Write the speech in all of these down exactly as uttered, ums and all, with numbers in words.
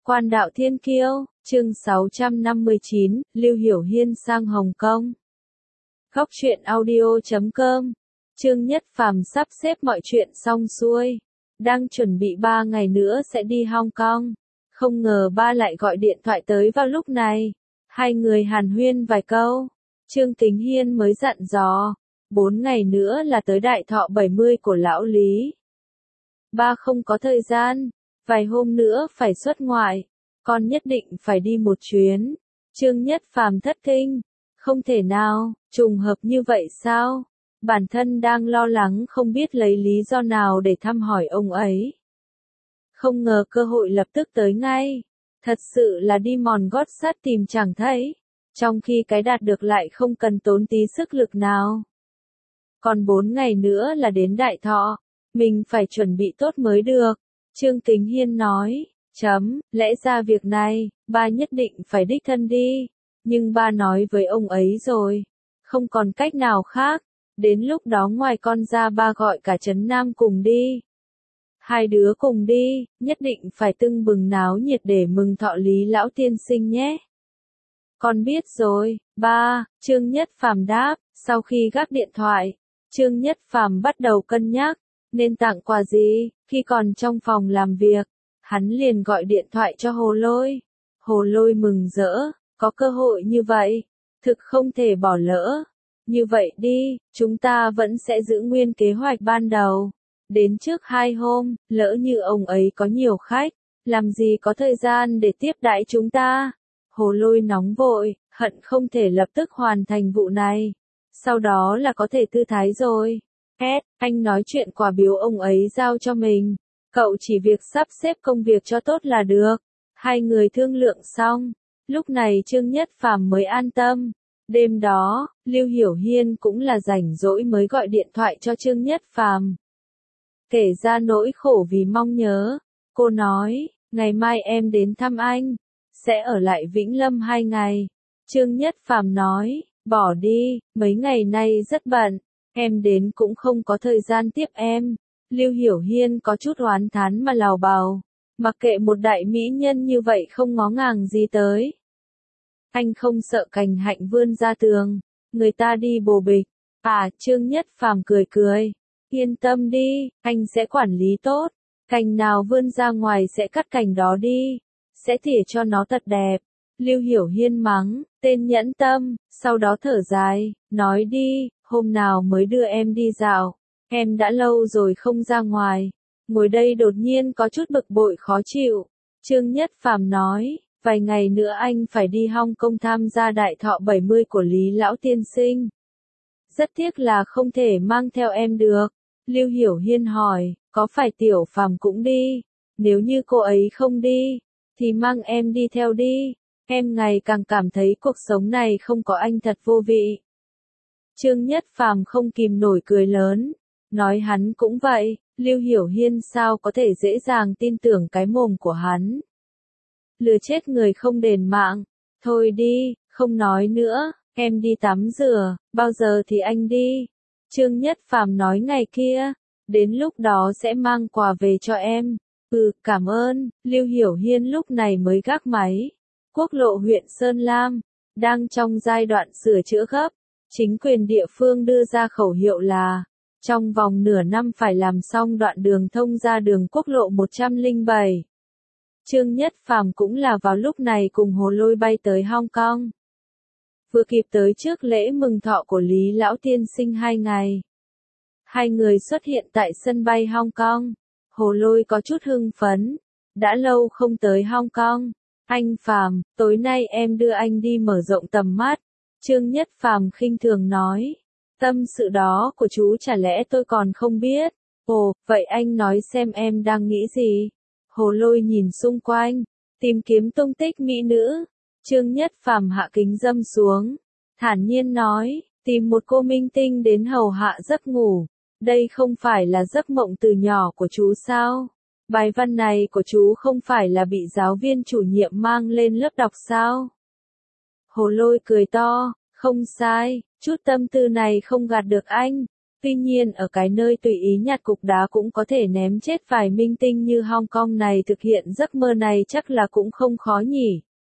Quan đạo thiên kiêu, chương sáu trăm năm mươi chín, Lưu Hiểu Hiên sang Hồng Kông. Góc truyện audio chấm com. Trương Nhất Phàm sắp xếp mọi chuyện xong xuôi, đang chuẩn bị ba ngày nữa sẽ đi Hong Kong. Không ngờ ba lại gọi điện thoại tới vào lúc này. Hai người hàn huyên vài câu. Trương Kính Hiên mới dặn dò, bốn ngày nữa là tới đại thọ bảy mươi của lão Lý. Ba không có thời gian, vài hôm nữa phải xuất ngoại, con nhất định phải đi một chuyến. Trương Nhất Phàm thất kinh, không thể nào, trùng hợp như vậy sao? Bản thân đang lo lắng không biết lấy lý do nào để thăm hỏi ông ấy. Không ngờ cơ hội lập tức tới ngay, thật sự là đi mòn gót sắt tìm chẳng thấy, trong khi cái đạt được lại không cần tốn tí sức lực nào. Còn bốn ngày nữa là đến đại thọ, mình phải chuẩn bị tốt mới được. Trương Kính Hiên nói, chấm, lẽ ra việc này, ba nhất định phải đích thân đi, nhưng ba nói với ông ấy rồi, không còn cách nào khác, đến lúc đó ngoài con ra ba gọi cả Trấn Nam cùng đi. Hai đứa cùng đi, nhất định phải tưng bừng náo nhiệt để mừng thọ Lý lão tiên sinh nhé. Con biết rồi, ba, Trương Nhất Phàm đáp. Sau khi gác điện thoại, Trương Nhất Phàm bắt đầu cân nhắc, nên tặng quà gì. Khi còn trong phòng làm việc, hắn liền gọi điện thoại cho Hồ Lôi. Hồ Lôi mừng rỡ, có cơ hội như vậy, thực không thể bỏ lỡ. Như vậy đi, chúng ta vẫn sẽ giữ nguyên kế hoạch ban đầu. Đến trước hai hôm, lỡ như ông ấy có nhiều khách, làm gì có thời gian để tiếp đãi chúng ta. Hồ Lôi nóng vội, hận không thể lập tức hoàn thành vụ này. Sau đó là có thể thư thái rồi. Ed, anh nói chuyện quà biếu ông ấy giao cho mình. Cậu chỉ việc sắp xếp công việc cho tốt là được. Hai người thương lượng xong. Lúc này Trương Nhất Phàm mới an tâm. Đêm đó, Lưu Hiểu Hiên cũng là rảnh rỗi mới gọi điện thoại cho Trương Nhất Phàm. Kể ra nỗi khổ vì mong nhớ. Cô nói, ngày mai em đến thăm anh. Sẽ ở lại Vĩnh Lâm hai ngày. Trương Nhất Phàm nói, bỏ đi, mấy ngày nay rất bận. Em đến cũng không có thời gian tiếp em. Lưu Hiểu Hiên có chút oán thán mà lào bào. Mặc kệ một đại mỹ nhân như vậy không ngó ngàng gì tới. Anh không sợ cành hạnh vươn ra tường. Người ta đi bồ bịch. À, Trương Nhất Phàm cười cười. Yên tâm đi, anh sẽ quản lý tốt. Cành nào vươn ra ngoài sẽ cắt cành đó đi. Sẽ tỉa cho nó thật đẹp. Lưu Hiểu Hiên mắng, tên nhẫn tâm, sau đó thở dài, nói đi, hôm nào mới đưa em đi dạo. Em đã lâu rồi không ra ngoài. Ngồi đây đột nhiên có chút bực bội khó chịu. Trương Nhất Phàm nói, vài ngày nữa anh phải đi Hong Kong tham gia đại thọ bảy mươi của Lý lão tiên sinh. Rất tiếc là không thể mang theo em được. Lưu Hiểu Hiên hỏi, có phải Tiểu Phàm cũng đi? Nếu như cô ấy không đi, thì mang em đi theo đi. Em ngày càng cảm thấy cuộc sống này không có anh thật vô vị. Trương Nhất Phàm không kìm nổi cười lớn, nói hắn cũng vậy. Lưu Hiểu Hiên sao có thể dễ dàng tin tưởng cái mồm của hắn. Lừa chết người không đền mạng. Thôi đi, không nói nữa, em đi tắm rửa, bao giờ thì anh đi. Trương Nhất Phàm nói ngày kia, đến lúc đó sẽ mang quà về cho em. Ừ, cảm ơn. Lưu Hiểu Hiên lúc này mới gác máy. Quốc lộ huyện Sơn Lam, đang trong giai đoạn sửa chữa gấp. Chính quyền địa phương đưa ra khẩu hiệu là, trong vòng nửa năm phải làm xong đoạn đường thông ra đường quốc lộ một không bảy. Trương Nhất Phàm cũng là vào lúc này cùng Hồ Lôi bay tới Hong Kong. Vừa kịp tới trước lễ mừng thọ của Lý lão tiên sinh hai ngày. Hai người xuất hiện tại sân bay Hong Kong. Hồ Lôi có chút hưng phấn. Đã lâu không tới Hong Kong. Anh Phàm, tối nay em đưa anh đi mở rộng tầm mắt. Trương Nhất Phàm khinh thường nói. Tâm sự đó của chú chả lẽ tôi còn không biết. Ồ, vậy anh nói xem em đang nghĩ gì? Hồ Lôi nhìn xung quanh, tìm kiếm tung tích mỹ nữ. Trương Nhất Phàm hạ kính dâm xuống, thản nhiên nói, tìm một cô minh tinh đến hầu hạ giấc ngủ. Đây không phải là giấc mộng từ nhỏ của chú sao? Bài văn này của chú không phải là bị giáo viên chủ nhiệm mang lên lớp đọc sao? Hồ Lôi cười to, không sai, chút tâm tư này không gạt được anh. Tuy nhiên ở cái nơi tùy ý nhặt cục đá cũng có thể ném chết vài minh tinh như Hong Kong này thực hiện giấc mơ này chắc là cũng không khó nhỉ.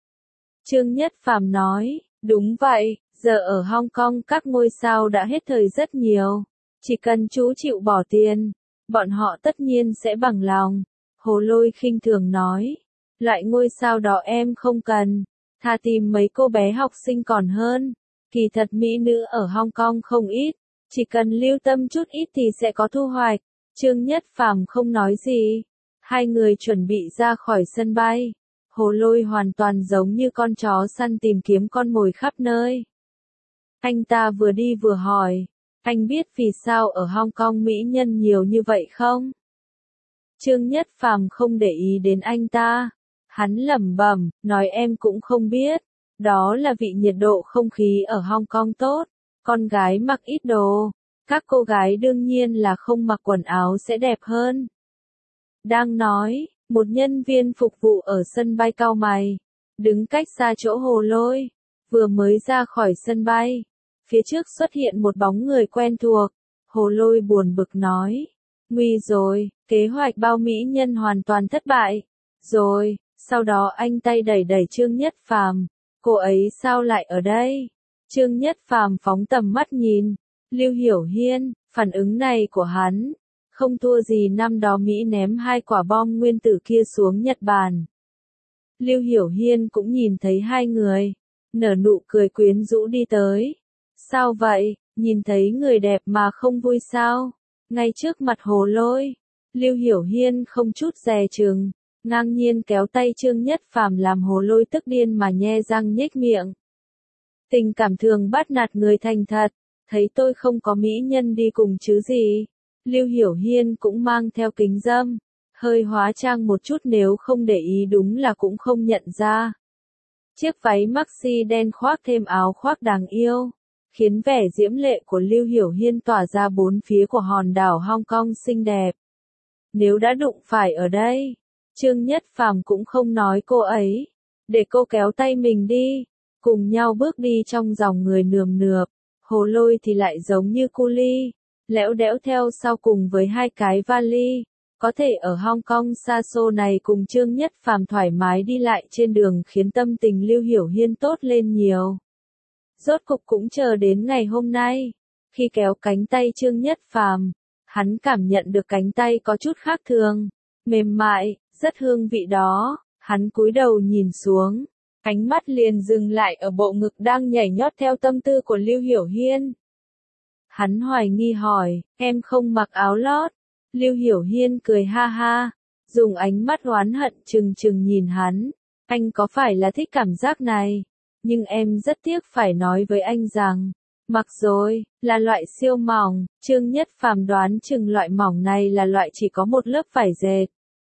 Trương Nhất Phàm nói, đúng vậy, giờ ở Hong Kong các ngôi sao đã hết thời rất nhiều. Chỉ cần chú chịu bỏ tiền, bọn họ tất nhiên sẽ bằng lòng. Hồ Lôi khinh thường nói, loại ngôi sao đó em không cần, thà tìm mấy cô bé học sinh còn hơn. Kỳ thật mỹ nữ ở Hong Kong không ít, chỉ cần lưu tâm chút ít thì sẽ có thu hoạch. Trương Nhất Phàm không nói gì. Hai người chuẩn bị ra khỏi sân bay. Hồ Lôi hoàn toàn giống như con chó săn tìm kiếm con mồi khắp nơi. Anh ta vừa đi vừa hỏi, anh biết vì sao ở Hong Kong mỹ nhân nhiều như vậy không? Trương Nhất Phàm không để ý đến anh ta. Hắn lẩm bẩm, nói em cũng không biết. Đó là vị nhiệt độ không khí ở Hong Kong tốt. Con gái mặc ít đồ. Các cô gái đương nhiên là không mặc quần áo sẽ đẹp hơn. Đang nói, một nhân viên phục vụ ở sân bay cau mày, đứng cách xa chỗ Hồ Lôi, vừa mới ra khỏi sân bay. Phía trước xuất hiện một bóng người quen thuộc. Hồ Lôi buồn bực nói, nguy rồi, kế hoạch bao mỹ nhân hoàn toàn thất bại. Rồi, sau đó anh tay đẩy đẩy Trương Nhất Phàm, cô ấy sao lại ở đây? Trương Nhất Phàm phóng tầm mắt nhìn, Lưu Hiểu Hiên, phản ứng này của hắn, không thua gì năm đó Mỹ ném hai quả bom nguyên tử kia xuống Nhật Bản. Lưu Hiểu Hiên cũng nhìn thấy hai người, nở nụ cười quyến rũ đi tới. Sao vậy, nhìn thấy người đẹp mà không vui sao? Ngay trước mặt Hồ Lôi, Lưu Hiểu Hiên không chút dè chừng, ngang nhiên kéo tay Trương Nhất Phàm làm Hồ Lôi tức điên mà nhe răng nhếch miệng. Tình cảm thường bắt nạt người thành thật, thấy tôi không có mỹ nhân đi cùng chứ gì. Lưu Hiểu Hiên cũng mang theo kính râm, hơi hóa trang một chút nếu không để ý đúng là cũng không nhận ra. Chiếc váy maxi đen khoác thêm áo khoác đáng yêu, khiến vẻ diễm lệ của Lưu Hiểu Hiên tỏa ra bốn phía của hòn đảo Hong Kong xinh đẹp. Nếu đã đụng phải ở đây, Trương Nhất Phàm cũng không nói cô ấy, để cô kéo tay mình đi, cùng nhau bước đi trong dòng người nườm nượp. Hồ Lôi thì lại giống như cu li, lẽo đẽo theo sau cùng với hai cái vali, có thể ở Hong Kong xa xôi này cùng Trương Nhất Phàm thoải mái đi lại trên đường khiến tâm tình Lưu Hiểu Hiên tốt lên nhiều. Rốt cục cũng chờ đến ngày hôm nay, khi kéo cánh tay Trương Nhất Phàm, hắn cảm nhận được cánh tay có chút khác thường, mềm mại, rất hương vị đó, hắn cúi đầu nhìn xuống, ánh mắt liền dừng lại ở bộ ngực đang nhảy nhót theo tâm tư của Lưu Hiểu Hiên. Hắn hoài nghi hỏi, em không mặc áo lót. Lưu Hiểu Hiên cười ha ha, dùng ánh mắt oán hận trừng trừng nhìn hắn. Anh có phải là thích cảm giác này? Nhưng em rất tiếc phải nói với anh rằng, mặc rồi, là loại siêu mỏng. Trương Nhất Phàm đoán chừng loại mỏng này là loại chỉ có một lớp vải dệt.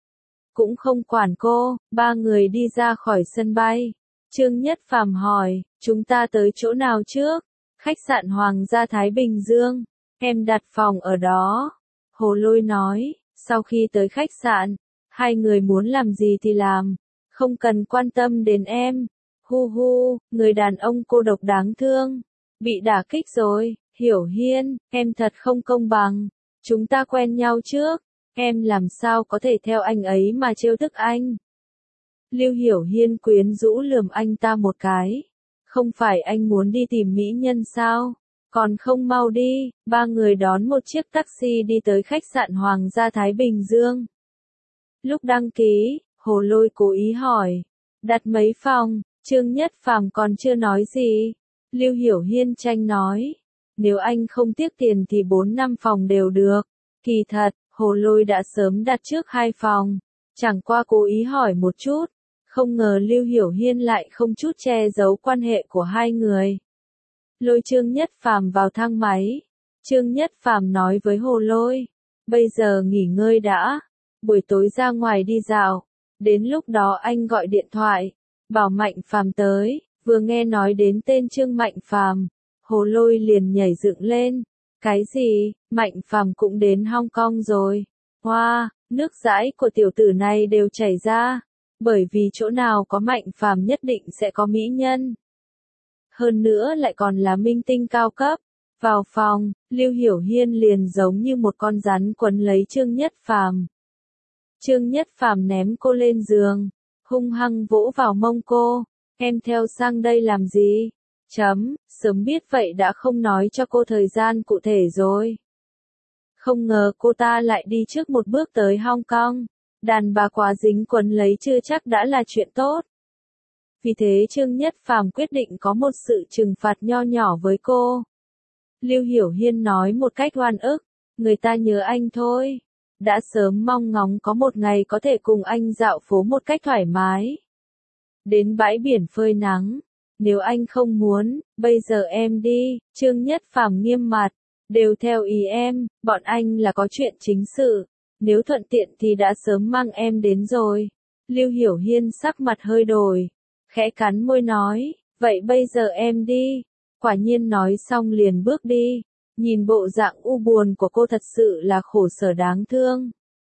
Cũng không quản cô, ba người đi ra khỏi sân bay. Trương Nhất Phàm hỏi, chúng ta tới chỗ nào trước? Khách sạn Hoàng gia Thái Bình Dương. Em đặt phòng ở đó. Hồ Lôi nói, sau khi tới khách sạn, hai người muốn làm gì thì làm, không cần quan tâm đến em. Hu hu, người đàn ông cô độc đáng thương, bị đả kích rồi. Hiểu Hiên, em thật không công bằng. Chúng ta quen nhau trước, em làm sao có thể theo anh ấy mà trêu tức anh? Lưu Hiểu Hiên quyến rũ lườm anh ta một cái. Không phải anh muốn đi tìm mỹ nhân sao? Còn không mau đi. Ba người đón một chiếc taxi đi tới khách sạn Hoàng gia Thái Bình Dương. Lúc đăng ký, Hồ Lôi cố ý hỏi, đặt mấy phòng? Trương Nhất Phàm còn chưa nói gì. Lưu Hiểu Hiên tranh nói, nếu anh không tiếc tiền thì bốn năm phòng đều được. Kỳ thật, Hồ Lôi đã sớm đặt trước hai phòng, chẳng qua cố ý hỏi một chút. Không ngờ Lưu Hiểu Hiên lại không chút che giấu quan hệ của hai người. Lôi Trương Nhất Phàm vào thang máy. Trương Nhất Phàm nói với Hồ Lôi, bây giờ nghỉ ngơi đã, buổi tối ra ngoài đi dạo, đến lúc đó anh gọi điện thoại, bảo Mạnh Phàm tới. Vừa nghe nói đến tên Trương Mạnh Phàm, Hồ Lôi liền nhảy dựng lên. Cái gì, Mạnh Phàm cũng đến Hong Kong rồi? Hoa, wow, nước dãi của tiểu tử này đều chảy ra. Bởi vì chỗ nào có Mạnh Phàm nhất định sẽ có mỹ nhân. Hơn nữa lại còn là minh tinh cao cấp. Vào phòng, Lưu Hiểu Hiên liền giống như một con rắn quấn lấy Trương Nhất Phàm. Trương Nhất Phàm ném cô lên giường, hung hăng vỗ vào mông cô, em theo sang đây làm gì? Chấm, sớm biết vậy đã không nói cho cô thời gian cụ thể rồi. Không ngờ cô ta lại đi trước một bước tới Hong Kong, đàn bà quá dính quấn lấy chưa chắc đã là chuyện tốt. Vì thế Trương Nhất Phàm quyết định có một sự trừng phạt nho nhỏ với cô. Lưu Hiểu Hiên nói một cách oan ức, người ta nhớ anh thôi. Đã sớm mong ngóng có một ngày có thể cùng anh dạo phố một cách thoải mái. Đến bãi biển phơi nắng. Nếu anh không muốn, bây giờ em đi. Trương Nhất Phàm nghiêm mặt. Đều theo ý em, bọn anh là có chuyện chính sự. Nếu thuận tiện thì đã sớm mang em đến rồi. Lưu Hiểu Hiên sắc mặt hơi đổi. Khẽ cắn môi nói, vậy bây giờ em đi. Quả nhiên nói xong liền bước đi. Nhìn bộ dạng u buồn của cô thật sự là khổ sở đáng thương.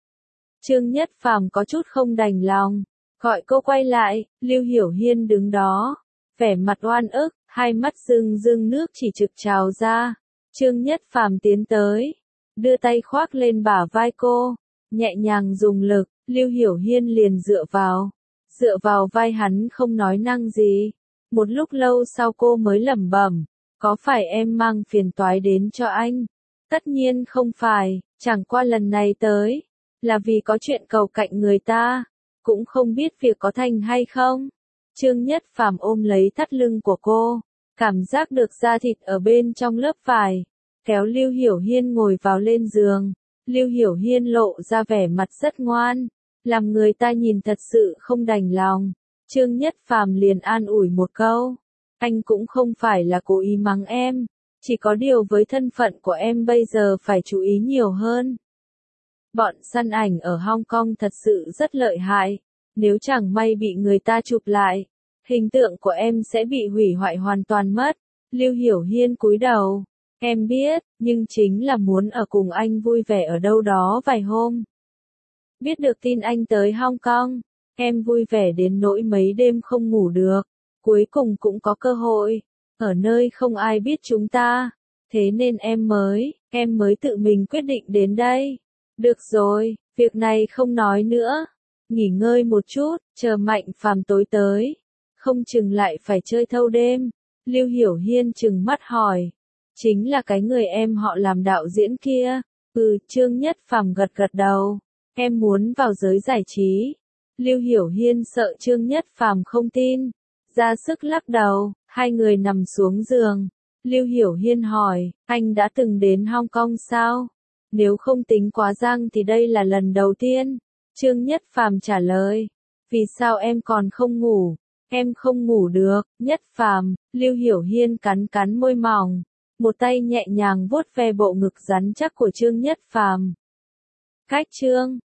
Trương Nhất Phàm có chút không đành lòng, gọi cô quay lại, Lưu Hiểu Hiên đứng đó, vẻ mặt oan ức, hai mắt rưng rưng nước chỉ trực trào ra. Trương Nhất Phàm tiến tới, đưa tay khoác lên bả vai cô, nhẹ nhàng dùng lực, Lưu Hiểu Hiên liền dựa vào, dựa vào vai hắn không nói năng gì. Một lúc lâu sau cô mới lẩm bẩm, có phải em mang phiền toái đến cho anh? Tất nhiên không phải, chẳng qua lần này tới, là vì có chuyện cầu cạnh người ta, cũng không biết việc có thành hay không. Trương Nhất Phàm ôm lấy thắt lưng của cô, cảm giác được da thịt ở bên trong lớp vải, kéo Lưu Hiểu Hiên ngồi vào lên giường. Lưu Hiểu Hiên lộ ra vẻ mặt rất ngoan, làm người ta nhìn thật sự không đành lòng. Trương Nhất Phàm liền an ủi một câu, anh cũng không phải là cố ý mắng em, chỉ có điều với thân phận của em bây giờ phải chú ý nhiều hơn. Bọn săn ảnh ở Hong Kong thật sự rất lợi hại, nếu chẳng may bị người ta chụp lại, hình tượng của em sẽ bị hủy hoại hoàn toàn mất. Lưu Hiểu Hiên cúi đầu, em biết, nhưng chính là muốn ở cùng anh vui vẻ ở đâu đó vài hôm. Biết được tin anh tới Hong Kong, em vui vẻ đến nỗi mấy đêm không ngủ được, cuối cùng cũng có cơ hội, ở nơi không ai biết chúng ta, thế nên em mới, em mới tự mình quyết định đến đây. Được rồi, việc này không nói nữa, nghỉ ngơi một chút, chờ Mạnh Phàm tối tới, không chừng lại phải chơi thâu đêm. Lưu Hiểu Hiên trừng mắt hỏi, chính là cái người em họ làm đạo diễn kia? Ừ, Trương Nhất Phàm gật gật đầu, em muốn vào giới giải trí. Lưu Hiểu Hiên sợ Trương Nhất Phàm không tin, ra sức lắc đầu, hai người nằm xuống giường. Lưu Hiểu Hiên hỏi, anh đã từng đến Hong Kong sao? Nếu không tính quá Giang thì đây là lần đầu tiên. Trương Nhất Phàm trả lời, vì sao em còn không ngủ? Em không ngủ được. Nhất Phàm, Lưu Hiểu Hiên cắn cắn môi mỏng, một tay nhẹ nhàng vuốt ve bộ ngực rắn chắc của Trương Nhất Phàm. Cách chương